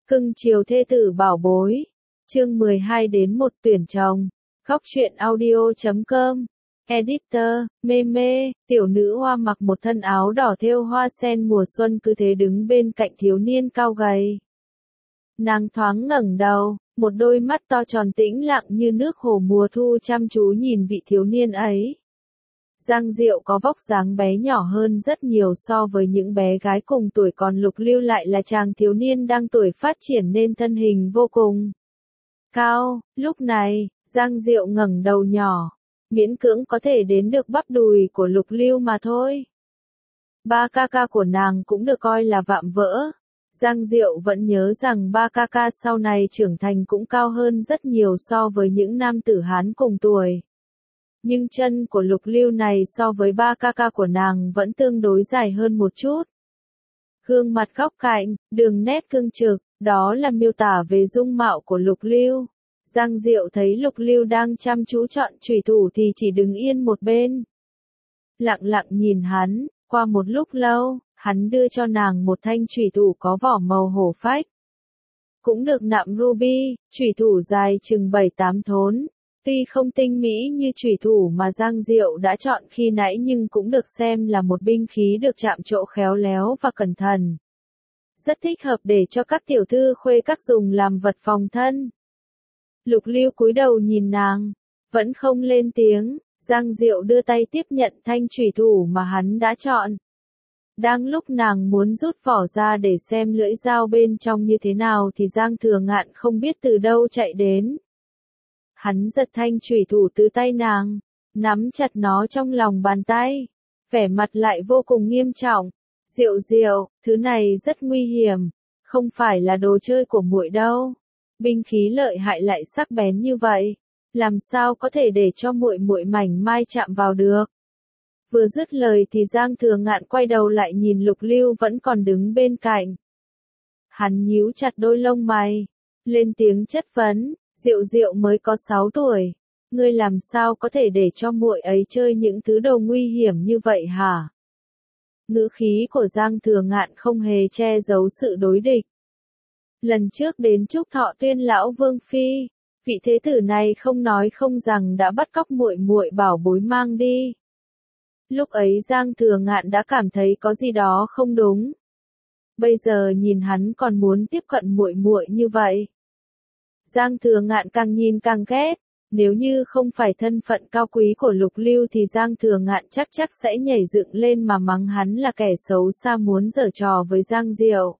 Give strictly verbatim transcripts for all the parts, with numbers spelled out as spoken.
Cưng chiều thê tử bảo bối. Chương mười hai đến một tuyển chồng. Góc truyện audio chấm com. Editor, mê mê, tiểu nữ hoa mặc một thân áo đỏ thêu hoa sen mùa xuân cứ thế đứng bên cạnh thiếu niên cao gầy. Nàng thoáng ngẩng đầu, một đôi mắt to tròn tĩnh lặng như nước hồ mùa thu chăm chú nhìn vị thiếu niên ấy. Giang Diệu có vóc dáng bé nhỏ hơn rất nhiều so với những bé gái cùng tuổi, còn Lục Lưu lại là chàng thiếu niên đang tuổi phát triển nên thân hình vô cùng cao. Lúc này, Giang Diệu ngẩng đầu nhỏ, miễn cưỡng có thể đến được bắp đùi của Lục Lưu mà thôi. Ba ca ca của nàng cũng được coi là vạm vỡ. Giang Diệu vẫn nhớ rằng ba ca ca sau này trưởng thành cũng cao hơn rất nhiều so với những nam tử Hán cùng tuổi. Nhưng chân của Lục Lưu này so với ba ca ca của nàng vẫn tương đối dài hơn một chút. Gương mặt góc cạnh, đường nét cương trực, đó là miêu tả về dung mạo của Lục Lưu. Giang Diệu thấy Lục Lưu đang chăm chú chọn chủy thủ thì chỉ đứng yên một bên, lặng lặng nhìn hắn. Qua một lúc lâu, hắn đưa cho nàng một thanh chủy thủ có vỏ màu hổ phách, cũng được nạm ruby. Chủy thủ dài chừng bảy tám thốn. Tuy không tinh mỹ như chủy thủ mà Giang Diệu đã chọn khi nãy nhưng cũng được xem là một binh khí được chạm trổ khéo léo và cẩn thận. Rất thích hợp để cho các tiểu thư khuê các dùng làm vật phòng thân. Lục Lưu cúi đầu nhìn nàng, vẫn không lên tiếng. Giang Diệu đưa tay tiếp nhận thanh chủy thủ mà hắn đã chọn. Đang lúc nàng muốn rút vỏ ra để xem lưỡi dao bên trong như thế nào thì Giang Thừa Ngạn không biết từ đâu chạy đến. Hắn giật thanh chủy thủ từ tay nàng, nắm chặt nó trong lòng bàn tay, vẻ mặt lại vô cùng nghiêm trọng. Diệu Diệu, thứ này rất nguy hiểm, không phải là đồ chơi của muội đâu. Binh khí lợi hại lại sắc bén như vậy, làm sao có thể để cho muội muội mảnh mai chạm vào được. Vừa dứt lời thì Giang Thừa Ngạn quay đầu lại nhìn Lục Lưu vẫn còn đứng bên cạnh. Hắn nhíu chặt đôi lông mày, lên tiếng chất vấn. Diệu Diệu mới có sáu tuổi, ngươi làm sao có thể để cho muội ấy chơi những thứ đồ nguy hiểm như vậy hả? Ngữ khí của Giang Thừa Ngạn không hề che giấu sự đối địch. Lần trước đến chúc thọ tuyên lão vương phi, vị thế tử này không nói không rằng đã bắt cóc muội muội bảo bối mang đi. Lúc ấy Giang Thừa Ngạn đã cảm thấy có gì đó không đúng. Bây giờ nhìn hắn còn muốn tiếp cận muội muội như vậy. Giang Thừa Ngạn càng nhìn càng ghét, nếu như không phải thân phận cao quý của Lục Lưu thì Giang Thừa Ngạn chắc chắc sẽ nhảy dựng lên mà mắng hắn là kẻ xấu xa muốn giở trò với Giang Diệu.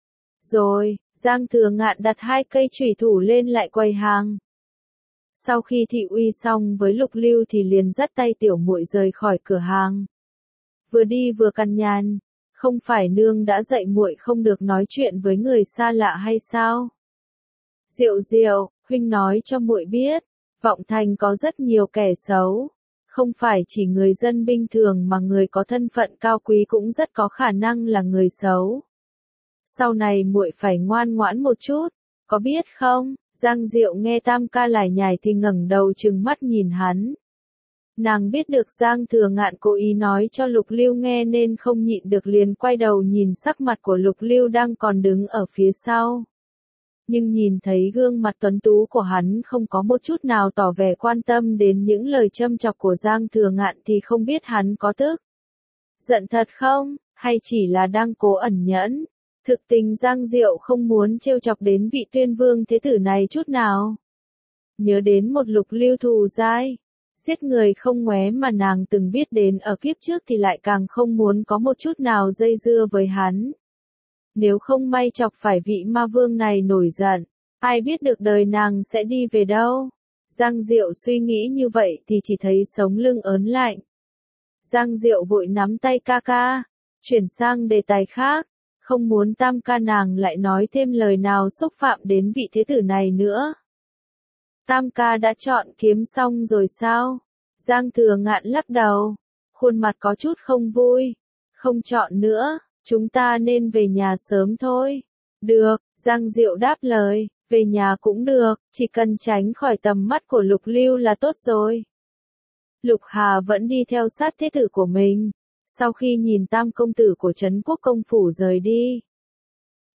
Rồi, Giang Thừa Ngạn đặt hai cây chủy thủ lên lại quầy hàng. Sau khi thị uy xong với Lục Lưu thì liền dắt tay tiểu muội rời khỏi cửa hàng. Vừa đi vừa cằn nhằn, không phải nương đã dạy muội không được nói chuyện với người xa lạ hay sao? Diệu Diệu, huynh nói cho muội biết, Vọng Thành có rất nhiều kẻ xấu, không phải chỉ người dân bình thường mà người có thân phận cao quý cũng rất có khả năng là người xấu. Sau này muội phải ngoan ngoãn một chút, có biết không? Giang Diệu nghe Tam ca lải nhải thì ngẩng đầu trừng mắt nhìn hắn. Nàng biết được Giang Thừa Ngạn cố ý nói cho Lục Lưu nghe nên không nhịn được liền quay đầu nhìn sắc mặt của Lục Lưu đang còn đứng ở phía sau. Nhưng nhìn thấy gương mặt tuấn tú của hắn không có một chút nào tỏ vẻ quan tâm đến những lời châm chọc của Giang Thừa Ngạn thì không biết hắn có tức giận thật không, hay chỉ là đang cố ẩn nhẫn. Thực tình Giang Diệu không muốn trêu chọc đến vị tuyên vương thế tử này chút nào. Nhớ đến một Lục Lưu thù dai, giết người không ngoé mà nàng từng biết đến ở kiếp trước thì lại càng không muốn có một chút nào dây dưa với hắn. Nếu không may chọc phải vị ma vương này nổi giận, ai biết được đời nàng sẽ đi về đâu. Giang Diệu suy nghĩ như vậy thì chỉ thấy sống lưng ớn lạnh. Giang Diệu vội nắm tay ca ca, chuyển sang đề tài khác, không muốn Tam ca nàng lại nói thêm lời nào xúc phạm đến vị thế tử này nữa. Tam ca đã chọn kiếm xong rồi sao? Giang Thừa Ngạn lắc đầu, khuôn mặt có chút không vui. Không chọn nữa. Chúng ta nên về nhà sớm thôi. Được, Giang Diệu đáp lời, về nhà cũng được, chỉ cần tránh khỏi tầm mắt của Lục Lưu là tốt rồi. Lục Hà vẫn đi theo sát thế tử của mình, sau khi nhìn Tam công tử của Trấn Quốc công phủ rời đi.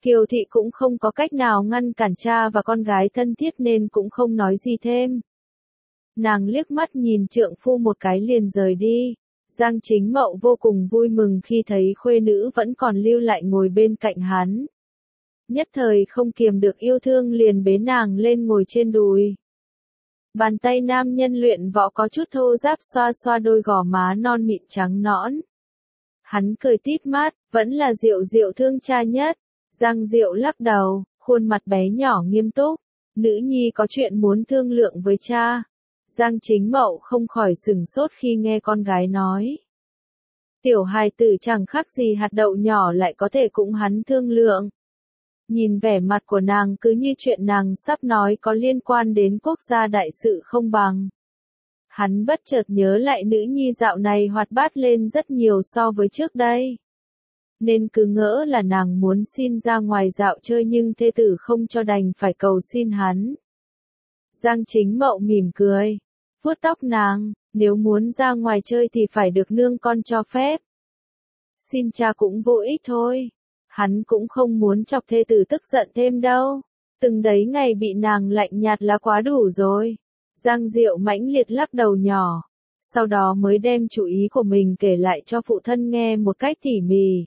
Kiều Thị cũng không có cách nào ngăn cản cha và con gái thân thiết nên cũng không nói gì thêm. Nàng liếc mắt nhìn trượng phu một cái liền rời đi. Giang Chính Mậu vô cùng vui mừng khi thấy khuê nữ vẫn còn lưu lại ngồi bên cạnh hắn. Nhất thời không kiềm được yêu thương liền bế nàng lên ngồi trên đùi. Bàn tay nam nhân luyện võ có chút thô ráp xoa xoa đôi gò má non mịn trắng nõn. Hắn cười tít mắt, vẫn là Diệu Diệu thương cha nhất. Giang Diệu lắc đầu, khuôn mặt bé nhỏ nghiêm túc. Nữ nhi có chuyện muốn thương lượng với cha. Giang Chính Mậu không khỏi sửng sốt khi nghe con gái nói. Tiểu hài tử chẳng khác gì hạt đậu nhỏ lại có thể cùng hắn thương lượng. Nhìn vẻ mặt của nàng cứ như chuyện nàng sắp nói có liên quan đến quốc gia đại sự không bằng. Hắn bất chợt nhớ lại nữ nhi dạo này hoạt bát lên rất nhiều so với trước đây. Nên cứ ngỡ là nàng muốn xin ra ngoài dạo chơi nhưng thê tử không cho đành phải cầu xin hắn. Giang Chính Mậu mỉm cười, vuốt tóc nàng, nếu muốn ra ngoài chơi thì phải được nương con cho phép. Xin cha cũng vô ích thôi. Hắn cũng không muốn chọc thê tử tức giận thêm đâu. Từng đấy ngày bị nàng lạnh nhạt là quá đủ rồi. Giang Diệu mãnh liệt lắc đầu nhỏ. Sau đó mới đem chủ ý của mình kể lại cho phụ thân nghe một cách tỉ mỉ.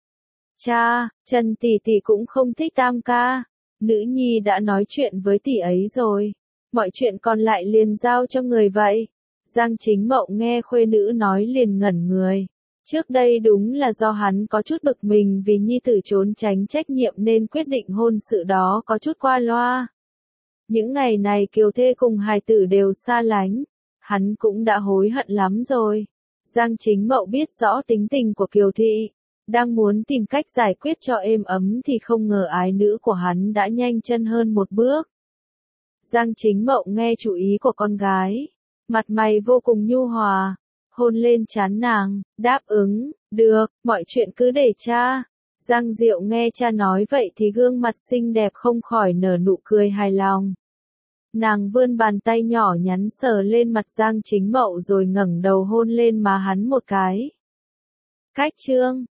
Cha, Trần tỷ tỷ cũng không thích Tam ca. Nữ nhi đã nói chuyện với tỷ ấy rồi. Mọi chuyện còn lại liền giao cho người vậy. Giang Chính Mậu nghe khuê nữ nói liền ngẩn người. Trước đây đúng là do hắn có chút bực mình vì nhi tử trốn tránh trách nhiệm nên quyết định hôn sự đó có chút qua loa. Những ngày này Kiều thê cùng hài tử đều xa lánh. Hắn cũng đã hối hận lắm rồi. Giang Chính Mậu biết rõ tính tình của Kiều Thị. Đang muốn tìm cách giải quyết cho êm ấm thì không ngờ ái nữ của hắn đã nhanh chân hơn một bước. Giang Chính Mậu nghe chủ ý của con gái. Mặt mày vô cùng nhu hòa. Hôn lên trán nàng, đáp ứng, được, mọi chuyện cứ để cha. Giang Diệu nghe cha nói vậy thì gương mặt xinh đẹp không khỏi nở nụ cười hài lòng. Nàng vươn bàn tay nhỏ nhắn sờ lên mặt Giang Chính Mậu rồi ngẩng đầu hôn lên má hắn một cái. Cách chương